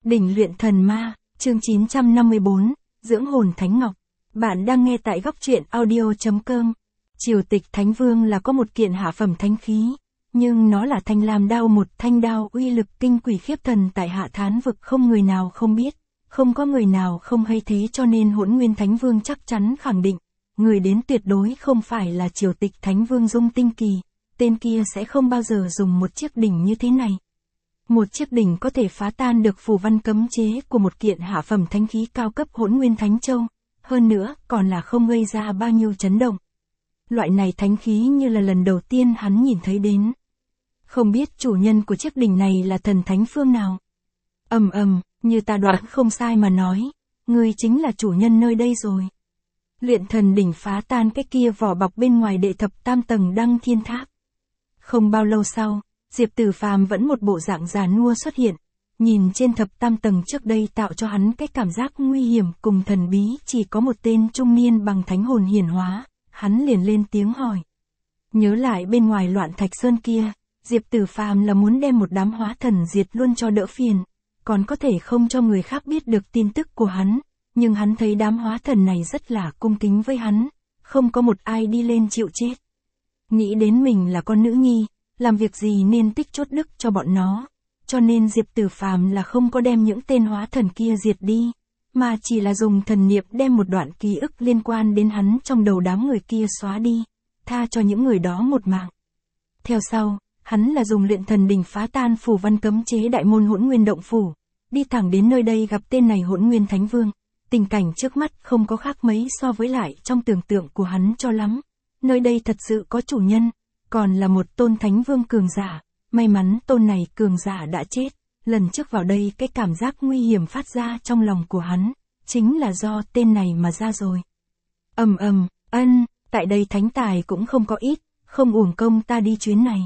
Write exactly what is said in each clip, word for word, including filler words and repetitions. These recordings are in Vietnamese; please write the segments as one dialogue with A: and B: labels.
A: Đỉnh luyện thần ma, chương chín trăm năm mươi bốn, Dưỡng hồn Thánh Ngọc. Bạn đang nghe tại góc truyện audio chấm com. Triều tịch Thánh Vương là có một kiện hạ phẩm thánh khí, nhưng nó là thanh lam đao, một thanh đao uy lực kinh quỷ khiếp thần tại hạ thán vực, không người nào không biết, không có người nào không hay thế, cho nên Hỗn Nguyên Thánh Vương chắc chắn khẳng định, người đến tuyệt đối không phải là Triều tịch Thánh Vương Dung Tinh Kỳ, tên kia sẽ không bao giờ dùng một chiếc đỉnh như thế này. Một chiếc đỉnh có thể phá tan được phù văn cấm chế của một kiện hạ phẩm thánh khí cao cấp Hỗn Nguyên Thánh Châu, hơn nữa còn là không gây ra bao nhiêu chấn động. Loại này thánh khí như là lần đầu tiên hắn nhìn thấy đến. Không biết chủ nhân của chiếc đỉnh này là thần thánh phương nào. Ầm ầm, như ta đoán không sai mà nói, ngươi chính là chủ nhân nơi đây rồi. Luyện thần đỉnh phá tan cái kia vỏ bọc bên ngoài đệ thập tam tầng Đăng Thiên Tháp. Không bao lâu sau, Diệp Tử Phàm vẫn một bộ dạng già nua xuất hiện, nhìn trên thập tam tầng trước đây tạo cho hắn cái cảm giác nguy hiểm cùng thần bí, chỉ có một tên trung niên bằng thánh hồn hiển hóa, hắn liền lên tiếng hỏi. Nhớ lại bên ngoài Loạn Thạch Sơn kia, Diệp Tử Phàm là muốn đem một đám hóa thần diệt luôn cho đỡ phiền, còn có thể không cho người khác biết được tin tức của hắn, nhưng hắn thấy đám hóa thần này rất là cung kính với hắn, không có một ai đi lên chịu chết. Nghĩ đến mình là con nữ nhi, làm việc gì nên tích chốt đức cho bọn nó, cho nên Diệp Tử Phàm là không có đem những tên hóa thần kia diệt đi, mà chỉ là dùng thần niệm đem một đoạn ký ức liên quan đến hắn trong đầu đám người kia xóa đi, tha cho những người đó một mạng. Theo sau, hắn là dùng luyện thần đỉnh phá tan phù văn cấm chế đại môn Hỗn Nguyên Động Phủ, đi thẳng đến nơi đây gặp tên này Hỗn Nguyên Thánh Vương. Tình cảnh trước mắt không có khác mấy so với lại trong tưởng tượng của hắn cho lắm. Nơi đây thật sự có chủ nhân, còn là một tôn Thánh Vương cường giả, may mắn tôn này cường giả đã chết. Lần trước vào đây cái cảm giác nguy hiểm phát ra trong lòng của hắn, chính là do tên này mà ra rồi. Ầm ầm, ân, tại đây thánh tài cũng không có ít, không uổng công ta đi chuyến này.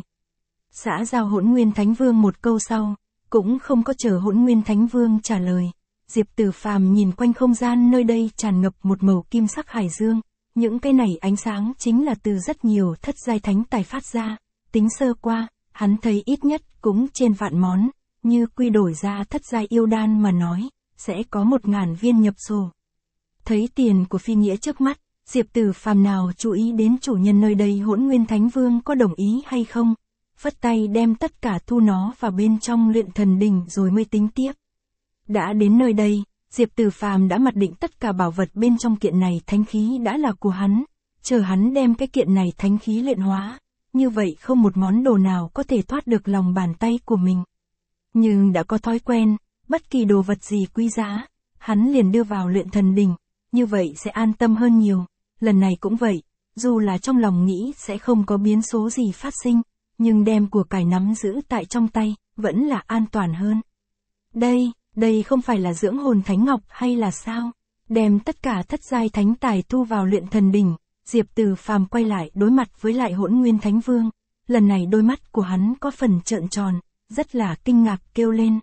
A: Xã giao Hỗn Nguyên Thánh Vương một câu sau, cũng không có chờ Hỗn Nguyên Thánh Vương trả lời. Diệp Tử Phàm nhìn quanh không gian nơi đây tràn ngập một màu kim sắc hải dương, những cái này ánh sáng chính là từ rất nhiều thất giai thánh tài phát ra, tính sơ qua, hắn thấy ít nhất cũng trên vạn món, như quy đổi ra thất giai yêu đan mà nói, sẽ có một ngàn viên nhập sổ. Thấy tiền của phi nghĩa trước mắt, Diệp Tử Phàm nào chú ý đến chủ nhân nơi đây Hỗn Nguyên Thánh Vương có đồng ý hay không, phất tay đem tất cả thu nó vào bên trong luyện thần đỉnh rồi mới tính tiếp. Đã đến nơi đây, Diệp Tử Phàm đã mặc định tất cả bảo vật bên trong kiện này thánh khí đã là của hắn, chờ hắn đem cái kiện này thánh khí luyện hóa, như vậy không một món đồ nào có thể thoát được lòng bàn tay của mình. Nhưng đã có thói quen, bất kỳ đồ vật gì quý giá, hắn liền đưa vào luyện thần đỉnh, như vậy sẽ an tâm hơn nhiều. Lần này cũng vậy, dù là trong lòng nghĩ sẽ không có biến số gì phát sinh, nhưng đem của cải nắm giữ tại trong tay, vẫn là an toàn hơn. Đây, đây không phải là dưỡng hồn Thánh Ngọc hay là sao? Đem tất cả thất giai thánh tài thu vào luyện thần đỉnh, Diệp Tử Phàm quay lại đối mặt với lại Hỗn Nguyên Thánh Vương, lần này đôi mắt của hắn có phần trợn tròn, rất là kinh ngạc kêu lên.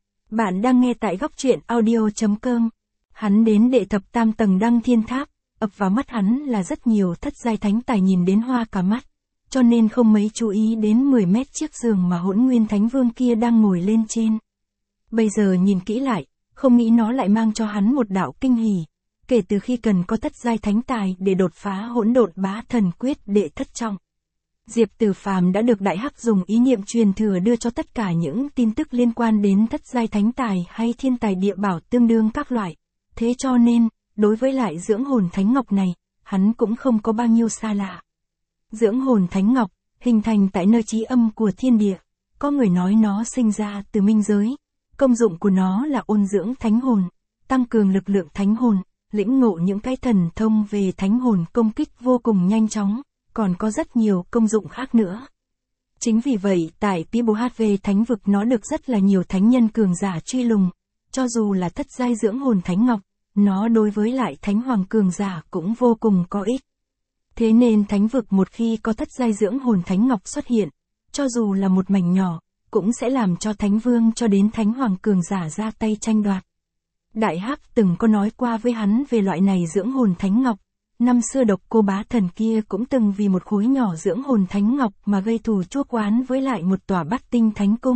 A: Bạn đang nghe tại góc truyện audio chấm com. Hắn đến đệ thập tam tầng Đăng Thiên Tháp, ập vào mắt hắn là rất nhiều thất giai thánh tài nhìn đến hoa cả mắt, cho nên không mấy chú ý đến mười mét chiếc giường mà Hỗn Nguyên Thánh Vương kia đang ngồi lên trên. Bây giờ nhìn kỹ lại, không nghĩ nó lại mang cho hắn một đạo kinh hỉ, kể từ khi cần có thất giai thánh tài để đột phá Hỗn Độn Bá Thần Quyết đệ thất trọng. Diệp Tử Phàm đã được Đại Hắc dùng ý niệm truyền thừa đưa cho tất cả những tin tức liên quan đến thất giai thánh tài hay thiên tài địa bảo tương đương các loại, thế cho nên, đối với lại dưỡng hồn Thánh Ngọc này, hắn cũng không có bao nhiêu xa lạ. Dưỡng hồn Thánh Ngọc, hình thành tại nơi chí âm của thiên địa, có người nói nó sinh ra từ minh giới. Công dụng của nó là ôn dưỡng thánh hồn, tăng cường lực lượng thánh hồn, lĩnh ngộ những cái thần thông về thánh hồn công kích vô cùng nhanh chóng, còn có rất nhiều công dụng khác nữa. Chính vì vậy tại pê bê hát vê Thánh Vực nó được rất là nhiều thánh nhân cường giả truy lùng, cho dù là thất giai dưỡng hồn Thánh Ngọc, nó đối với lại thánh hoàng cường giả cũng vô cùng có ích. Thế nên Thánh Vực một khi có thất giai dưỡng hồn Thánh Ngọc xuất hiện, cho dù là một mảnh nhỏ, cũng sẽ làm cho Thánh Vương cho đến Thánh Hoàng cường giả ra tay tranh đoạt. Đại Hắc từng có nói qua với hắn về loại này dưỡng hồn Thánh Ngọc, năm xưa Độc Cô Bá Thần kia cũng từng vì một khối nhỏ dưỡng hồn Thánh Ngọc mà gây thù chuốc oán với lại một tòa Bát Tinh Thánh Cung,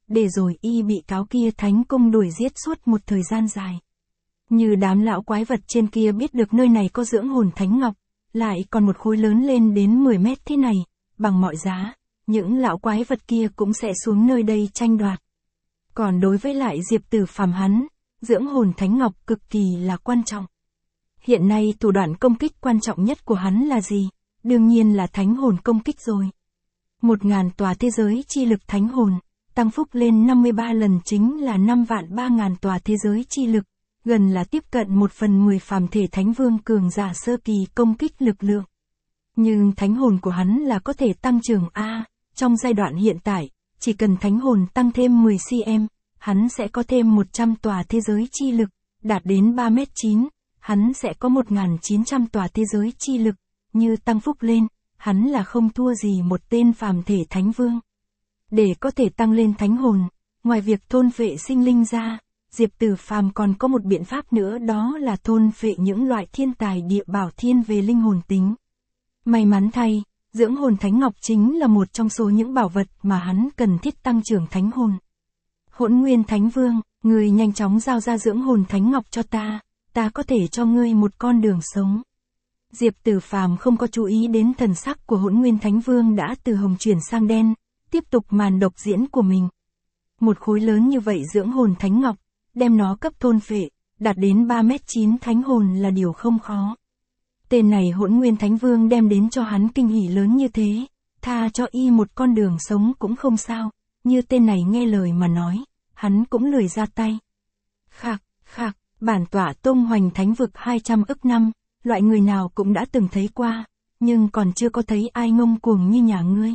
A: để rồi y bị cáo kia thánh cung đuổi giết suốt một thời gian dài. Như đám lão quái vật trên kia biết được nơi này có dưỡng hồn thánh ngọc, lại còn một khối lớn lên đến mười mét thế này, bằng mọi giá, những lão quái vật kia cũng sẽ xuống nơi đây tranh đoạt. Còn đối với lại Diệp Tử Phàm hắn, dưỡng hồn thánh ngọc cực kỳ là quan trọng. Hiện nay thủ đoạn công kích quan trọng nhất của hắn là gì? Đương nhiên là thánh hồn công kích rồi. Một ngàn tòa thế giới chi lực thánh hồn, tăng phúc lên năm mươi ba lần chính là năm vạn ba ngàn tòa thế giới chi lực, gần là tiếp cận một phần mười phàm thể thánh vương cường giả sơ kỳ công kích lực lượng. Nhưng thánh hồn của hắn là có thể tăng trưởng A, trong giai đoạn hiện tại, chỉ cần thánh hồn tăng thêm mười xăng-ti-mét, hắn sẽ có thêm một trăm tòa thế giới chi lực, đạt đến ba mét chín, hắn sẽ có một nghìn chín trăm tòa thế giới chi lực, như tăng phúc lên, hắn là không thua gì một tên phàm thể thánh vương. Để có thể tăng lên thánh hồn, ngoài việc thôn phệ sinh linh ra, Diệp Tử Phàm còn có một biện pháp nữa, đó là thôn phệ những loại thiên tài địa bảo thiên về linh hồn tính. May mắn thay, dưỡng hồn thánh ngọc chính là một trong số những bảo vật mà hắn cần thiết tăng trưởng thánh hồn. Hỗn Nguyên Thánh Vương, ngươi nhanh chóng giao ra dưỡng hồn thánh ngọc cho ta, ta có thể cho ngươi một con đường sống. Diệp Tử Phàm không có chú ý đến thần sắc của Hỗn Nguyên Thánh Vương đã từ hồng chuyển sang đen, tiếp tục màn độc diễn của mình. Một khối lớn như vậy dưỡng hồn thánh ngọc, đem nó cấp thôn phệ, đạt đến ba mét chín thánh hồn là điều không khó. Tên này Hỗn Nguyên Thánh Vương đem đến cho hắn kinh hỉ lớn như thế, tha cho y một con đường sống cũng không sao, như tên này nghe lời mà nói, hắn cũng lười ra tay. Khạc, khạc, bản tỏa tung hoành thánh vực hai trăm ức năm, loại người nào cũng đã từng thấy qua, nhưng còn chưa có thấy ai ngông cuồng như nhà ngươi.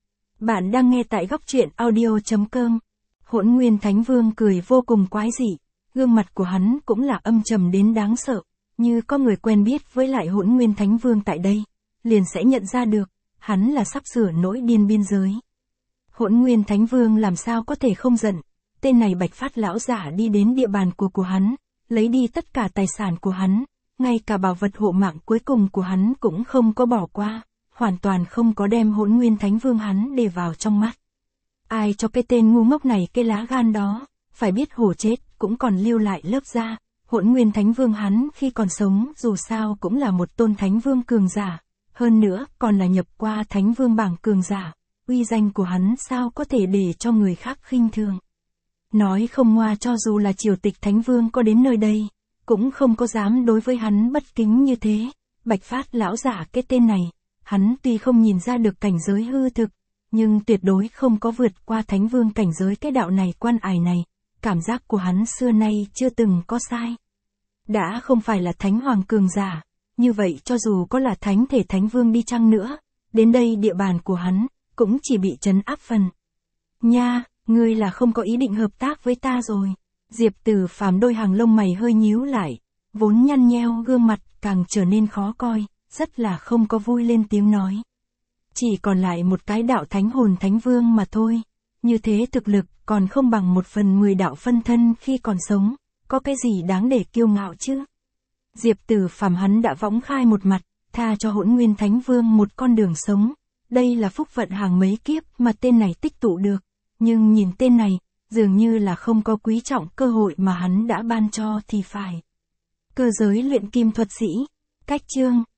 A: Bạn đang nghe tại góc truyện audio chấm com. Hỗn Nguyên Thánh Vương cười vô cùng quái dị, gương mặt của hắn cũng là âm trầm đến đáng sợ, như có người quen biết với lại Hỗn Nguyên Thánh Vương tại đây, liền sẽ nhận ra được, hắn là sắp sửa nỗi điên biên giới. Hỗn Nguyên Thánh Vương làm sao có thể không giận, tên này Bạch Phát lão giả đi đến địa bàn của của hắn, lấy đi tất cả tài sản của hắn, ngay cả bảo vật hộ mạng cuối cùng của hắn cũng không có bỏ qua, hoàn toàn không có đem Hỗn Nguyên Thánh Vương hắn để vào trong mắt. Ai cho cái tên ngu ngốc này cái lá gan đó, phải biết hổ chết cũng còn lưu lại lớp da. Hỗn Nguyên Thánh Vương hắn khi còn sống dù sao cũng là một tôn Thánh Vương cường giả, hơn nữa còn là nhập qua Thánh Vương bảng cường giả, uy danh của hắn sao có thể để cho người khác khinh thường. Nói không ngoa, cho dù là triều tịch Thánh Vương có đến nơi đây, cũng không có dám đối với hắn bất kính như thế. Bạch Phát lão giả cái tên này, hắn tuy không nhìn ra được cảnh giới hư thực, nhưng tuyệt đối không có vượt qua Thánh Vương cảnh giới cái đạo này quan ải này. Cảm giác của hắn xưa nay chưa từng có sai. Đã không phải là Thánh Hoàng cường giả, như vậy cho dù có là Thánh thể Thánh Vương đi chăng nữa, đến đây địa bàn của hắn, cũng chỉ bị trấn áp phần. Nha, ngươi là không có ý định hợp tác với ta rồi. Diệp Tử Phàm đôi hàng lông mày hơi nhíu lại, vốn nhăn nheo gương mặt càng trở nên khó coi, rất là không có vui lên tiếng nói. Chỉ còn lại một cái đạo Thánh Hồn Thánh Vương mà thôi, như thế thực lực còn không bằng một phần mười đạo phân thân khi còn sống, có cái gì đáng để kiêu ngạo chứ? Diệp Tử Phàm hắn đã võng khai một mặt, tha cho Hỗn Nguyên Thánh Vương một con đường sống, đây là phúc vận hàng mấy kiếp mà tên này tích tụ được, nhưng nhìn tên này, dường như là không có quý trọng cơ hội mà hắn đã ban cho thì phải. Cơ giới luyện kim thuật sĩ, cách chương